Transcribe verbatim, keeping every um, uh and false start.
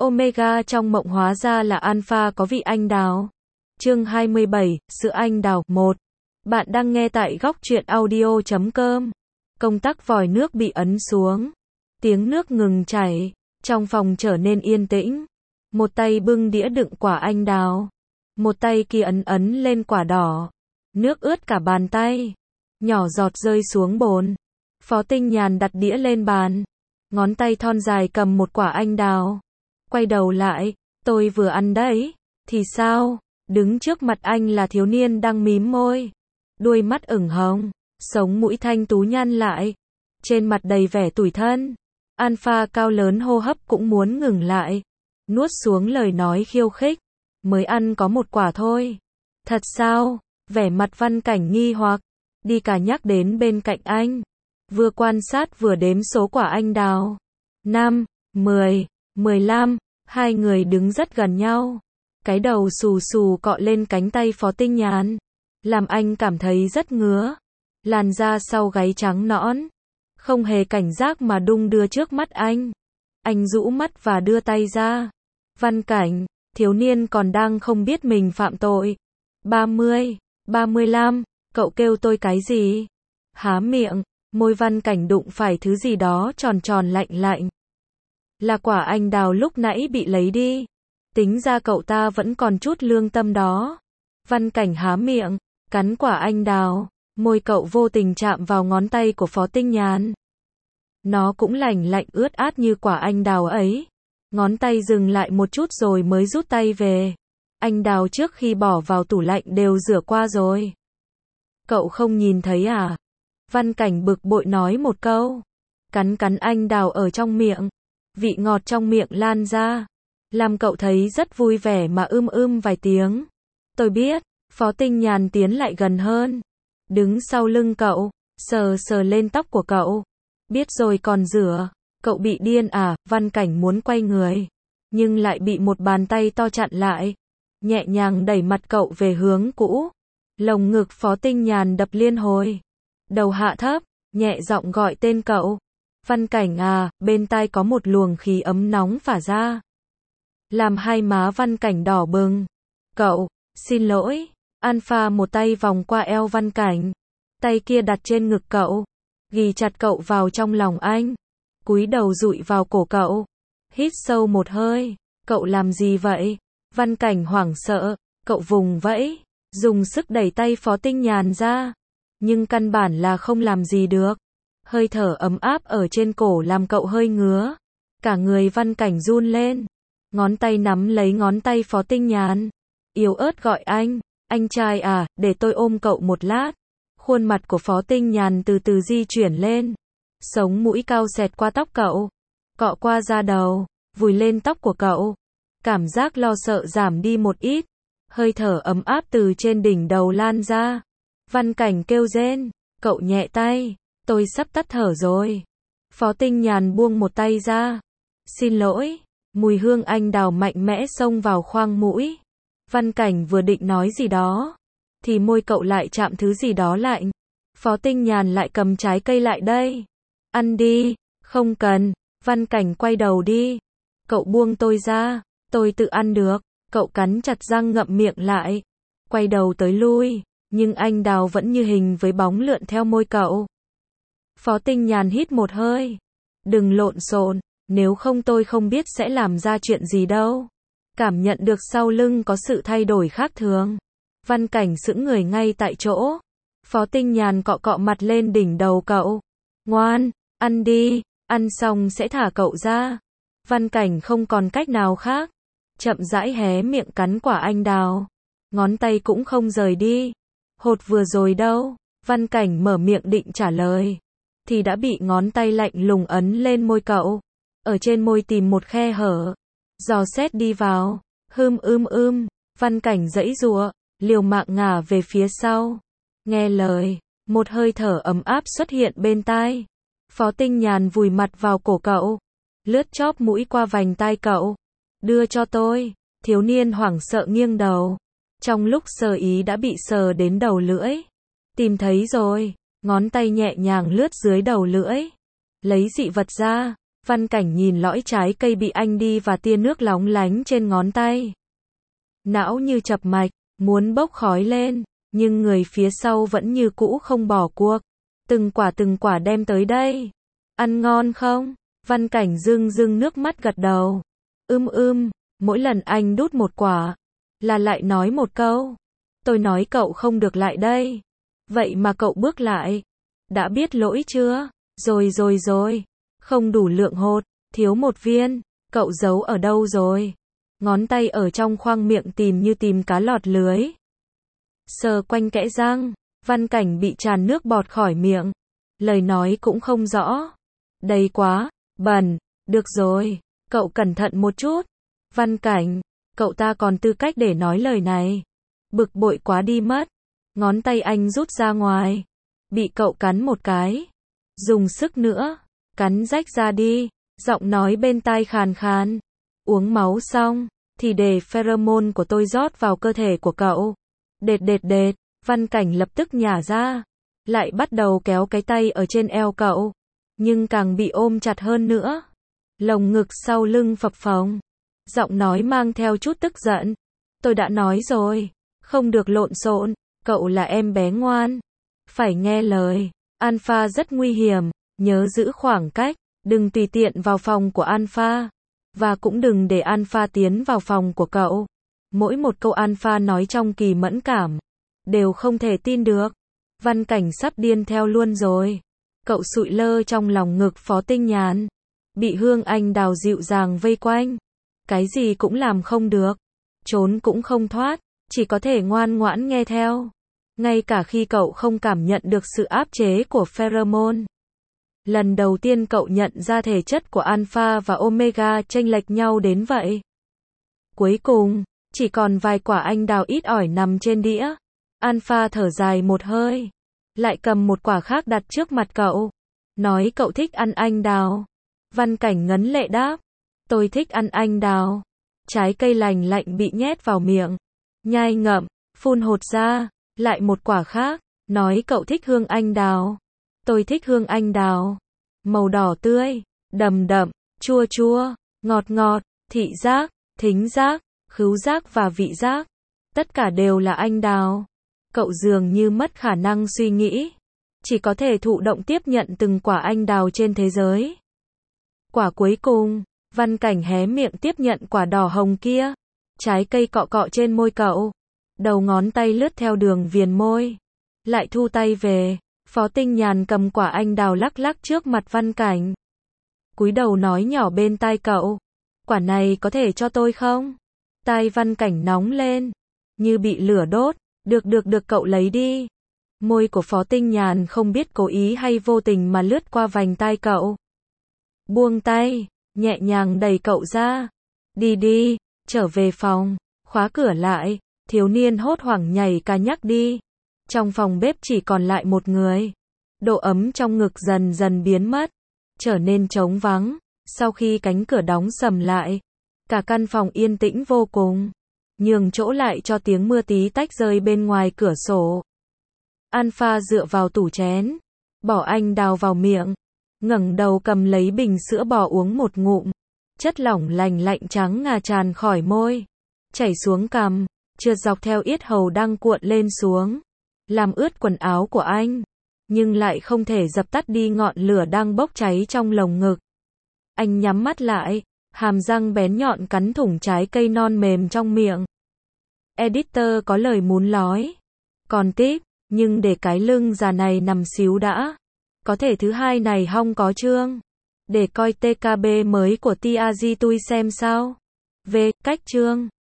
Omega trong mộng hóa ra là alpha có vị anh đào. Chương hai mươi bảy, sữa anh đào. một. Bạn đang nghe tại góc truyện audio chấm com. Công tắc vòi nước bị ấn xuống. Tiếng nước ngừng chảy. Trong phòng trở nên yên tĩnh. Một tay bưng đĩa đựng quả anh đào. Một tay kia ấn ấn lên quả đỏ. Nước ướt cả bàn tay. Nhỏ giọt rơi xuống bồn. Phó Tinh Nhàn đặt đĩa lên bàn. Ngón tay thon dài cầm một quả anh đào. Quay đầu lại, tôi vừa ăn đấy. Thì sao? Đứng trước mặt anh là thiếu niên đang mím môi. Đuôi mắt ửng hồng. Sống mũi thanh tú nhăn lại. Trên mặt đầy vẻ tủi thân. Alpha cao lớn hô hấp cũng muốn ngừng lại. Nuốt xuống lời nói khiêu khích. Mới ăn có một quả thôi. Thật sao? Vẻ mặt Văn Cảnh nghi hoặc. Đi cả nhắc đến bên cạnh anh. Vừa quan sát vừa đếm số quả anh đào. năm, mười, mười lăm. Hai người đứng rất gần nhau. Cái đầu xù xù cọ lên cánh tay Phó Tinh Nhàn. Làm anh cảm thấy rất ngứa. Làn da sau gáy trắng nõn. Không hề cảnh giác mà đung đưa trước mắt anh. Anh rũ mắt và đưa tay ra. Văn Cảnh, thiếu niên còn đang không biết mình phạm tội. ba mươi, ba mươi lăm, cậu kêu tôi cái gì? Há miệng, môi Văn Cảnh đụng phải thứ gì đó tròn tròn lạnh lạnh. Là quả anh đào lúc nãy bị lấy đi. Tính ra cậu ta vẫn còn chút lương tâm đó. Văn Cảnh há miệng, cắn quả anh đào. Môi cậu vô tình chạm vào ngón tay của Phó Tinh Nhàn. Nó cũng lành lạnh ướt át như quả anh đào ấy. Ngón tay dừng lại một chút rồi mới rút tay về. Anh đào trước khi bỏ vào tủ lạnh đều rửa qua rồi. Cậu không nhìn thấy à? Văn Cảnh bực bội nói một câu. Cắn cắn anh đào ở trong miệng. Vị ngọt trong miệng lan ra. Làm cậu thấy rất vui vẻ mà ưm ưm vài tiếng. Tôi biết. Phó Tinh Nhàn tiến lại gần hơn. Đứng sau lưng cậu. Sờ sờ lên tóc của cậu. Biết rồi còn rửa. Cậu bị điên à? Văn Cảnh muốn quay người. Nhưng lại bị một bàn tay to chặn lại. Nhẹ nhàng đẩy mặt cậu về hướng cũ. Lồng ngực Phó Tinh Nhàn đập liên hồi. Đầu hạ thấp. Nhẹ giọng gọi tên cậu. Văn Cảnh à? Bên tai có một luồng khí ấm nóng phả ra. Làm hai má Văn Cảnh đỏ bừng. Cậu, xin lỗi. Alpha một tay vòng qua eo Văn Cảnh. Tay kia đặt trên ngực cậu. Ghì chặt cậu vào trong lòng anh. Cúi đầu dụi vào cổ cậu. Hít sâu một hơi. Cậu làm gì vậy? Văn Cảnh hoảng sợ. Cậu vùng vẫy. Dùng sức đẩy tay Phó Tinh Nhàn ra. Nhưng căn bản là không làm gì được. Hơi thở ấm áp ở trên cổ làm cậu hơi ngứa. Cả người Văn Cảnh run lên. Ngón tay nắm lấy ngón tay Phó Tinh Nhàn. Yếu ớt gọi anh. Anh trai à, để tôi ôm cậu một lát. Khuôn mặt của Phó Tinh Nhàn từ từ di chuyển lên. Sống mũi cao xẹt qua tóc cậu. Cọ qua da đầu. Vùi lên tóc của cậu. Cảm giác lo sợ giảm đi một ít. Hơi thở ấm áp từ trên đỉnh đầu lan ra. Văn Cảnh kêu rên. Cậu nhẹ tay. Tôi sắp tắt thở rồi. Phó Tinh Nhàn buông một tay ra. Xin lỗi. Mùi hương anh đào mạnh mẽ xông vào khoang mũi. Văn Cảnh vừa định nói gì đó. Thì môi cậu lại chạm thứ gì đó lạnh. Phó Tinh Nhàn lại cầm trái cây lại đây. Ăn đi. Không cần. Văn Cảnh quay đầu đi. Cậu buông tôi ra. Tôi tự ăn được. Cậu cắn chặt răng ngậm miệng lại. Quay đầu tới lui. Nhưng anh đào vẫn như hình với bóng lượn theo môi cậu. Phó Tinh Nhàn hít một hơi. Đừng lộn xộn. Nếu không tôi không biết sẽ làm ra chuyện gì đâu. Cảm nhận được sau lưng có sự thay đổi khác thường. Văn Cảnh sững người ngay tại chỗ. Phó Tinh Nhàn cọ cọ mặt lên đỉnh đầu cậu. Ngoan, ăn đi, ăn xong sẽ thả cậu ra. Văn Cảnh không còn cách nào khác. Chậm rãi hé miệng cắn quả anh đào. Ngón tay cũng không rời đi. Hột vừa rồi đâu? Văn Cảnh mở miệng định trả lời. Thì đã bị ngón tay lạnh lùng ấn lên môi cậu. Ở trên môi tìm một khe hở. Dò xét đi vào. Hưm ưm ưm. Văn Cảnh giãy giụa. Liều mạng ngả về phía sau. Nghe lời. Một hơi thở ấm áp xuất hiện bên tai. Phó Tinh Nhàn vùi mặt vào cổ cậu. Lướt chóp mũi qua vành tai cậu. Đưa cho tôi. Thiếu niên hoảng sợ nghiêng đầu. Trong lúc sờ ý đã bị sờ đến đầu lưỡi. Tìm thấy rồi. Ngón tay nhẹ nhàng lướt dưới đầu lưỡi. Lấy dị vật ra. Văn Cảnh nhìn lõi trái cây bị anh đi và tia nước lóng lánh trên ngón tay. Não như chập mạch, muốn bốc khói lên, nhưng người phía sau vẫn như cũ không bỏ cuộc. Từng quả từng quả đem tới đây. Ăn ngon không? Văn Cảnh rưng rưng nước mắt gật đầu. Ưm ưm, mỗi lần anh đút một quả, là lại nói một câu. Tôi nói cậu không được lại đây. Vậy mà cậu bước lại. Đã biết lỗi chưa? Rồi rồi rồi. Không đủ lượng hột, thiếu một viên. Cậu giấu ở đâu rồi? Ngón tay ở trong khoang miệng tìm như tìm cá lọt lưới. Sờ quanh kẽ răng, Văn Cảnh bị tràn nước bọt khỏi miệng. Lời nói cũng không rõ. Đầy quá, bẩn, được rồi, cậu cẩn thận một chút. Văn Cảnh, cậu ta còn tư cách để nói lời này. Bực bội quá đi mất. Ngón tay anh rút ra ngoài. Bị cậu cắn một cái. Dùng sức nữa. Cắn rách ra đi. Giọng nói bên tai khàn khàn. Uống máu xong, thì để pheromone của tôi rót vào cơ thể của cậu. Đệt đệt đệt, Văn Cảnh lập tức nhả ra. Lại bắt đầu kéo cái tay ở trên eo cậu. Nhưng càng bị ôm chặt hơn nữa. Lồng ngực sau lưng phập phồng. Giọng nói mang theo chút tức giận. Tôi đã nói rồi. Không được lộn xộn. Cậu là em bé ngoan. Phải nghe lời. Alpha rất nguy hiểm. Nhớ giữ khoảng cách. Đừng tùy tiện vào phòng của Alpha. Và cũng đừng để Alpha tiến vào phòng của cậu. Mỗi một câu Alpha nói trong kỳ mẫn cảm. Đều không thể tin được. Văn Cảnh sắp điên theo luôn rồi. Cậu sụi lơ trong lòng ngực Phó Tinh Nhàn. Bị Hương Anh Đào dịu dàng vây quanh. Cái gì cũng làm không được. Trốn cũng không thoát. Chỉ có thể ngoan ngoãn nghe theo. Ngay cả khi cậu không cảm nhận được sự áp chế của pheromone. Lần đầu tiên cậu nhận ra thể chất của Alpha và Omega chênh lệch nhau đến vậy. Cuối cùng, chỉ còn vài quả anh đào ít ỏi nằm trên đĩa. Alpha thở dài một hơi. Lại cầm một quả khác đặt trước mặt cậu. Nói cậu thích ăn anh đào. Văn Cảnh ngấn lệ đáp. Tôi thích ăn anh đào. Trái cây lành lạnh bị nhét vào miệng. Nhai ngậm, phun hột ra. Lại một quả khác. Nói cậu thích hương anh đào. Tôi thích hương anh đào. Màu đỏ tươi, đầm đậm, chua chua, ngọt ngọt, thị giác, thính giác, khứu giác và vị giác. Tất cả đều là anh đào. Cậu dường như mất khả năng suy nghĩ. Chỉ có thể thụ động tiếp nhận từng quả anh đào trên thế giới. Quả cuối cùng, Văn Cảnh hé miệng tiếp nhận quả đỏ hồng kia. Trái cây cọ cọ trên môi cậu. Đầu ngón tay lướt theo đường viền môi. Lại thu tay về. Phó Tinh Nhàn cầm quả anh đào lắc lắc trước mặt Văn Cảnh. Cúi đầu nói nhỏ bên tai cậu. Quả này có thể cho tôi không? Tai Văn Cảnh nóng lên. Như bị lửa đốt. Được được được cậu lấy đi. Môi của Phó Tinh Nhàn không biết cố ý hay vô tình mà lướt qua vành tai cậu. Buông tay. Nhẹ nhàng đẩy cậu ra. Đi đi. Trở về phòng. Khóa cửa lại. Thiếu niên hốt hoảng nhảy ca nhắc đi. Trong phòng bếp chỉ còn lại một người. Độ ấm trong ngực dần dần biến mất. Trở nên trống vắng. Sau khi cánh cửa đóng sầm lại. Cả căn phòng yên tĩnh vô cùng. Nhường chỗ lại cho tiếng mưa tí tách rơi bên ngoài cửa sổ. Alpha dựa vào tủ chén. Bỏ anh đào vào miệng. Ngẩng đầu cầm lấy bình sữa bò uống một ngụm. Chất lỏng lành lạnh trắng ngà tràn khỏi môi. Chảy xuống cằm. Trượt dọc theo yết hầu đang cuộn lên xuống. Làm ướt quần áo của anh. Nhưng lại không thể dập tắt đi ngọn lửa đang bốc cháy trong lồng ngực. Anh nhắm mắt lại. Hàm răng bén nhọn cắn thủng trái cây non mềm trong miệng. Editor có lời muốn nói. Còn tiếp, nhưng để cái lưng già này nằm xíu đã. Có thể thứ hai này hong có chương. Để coi tê ca bê mới của Tia Di Tui xem sao. V. Cách chương.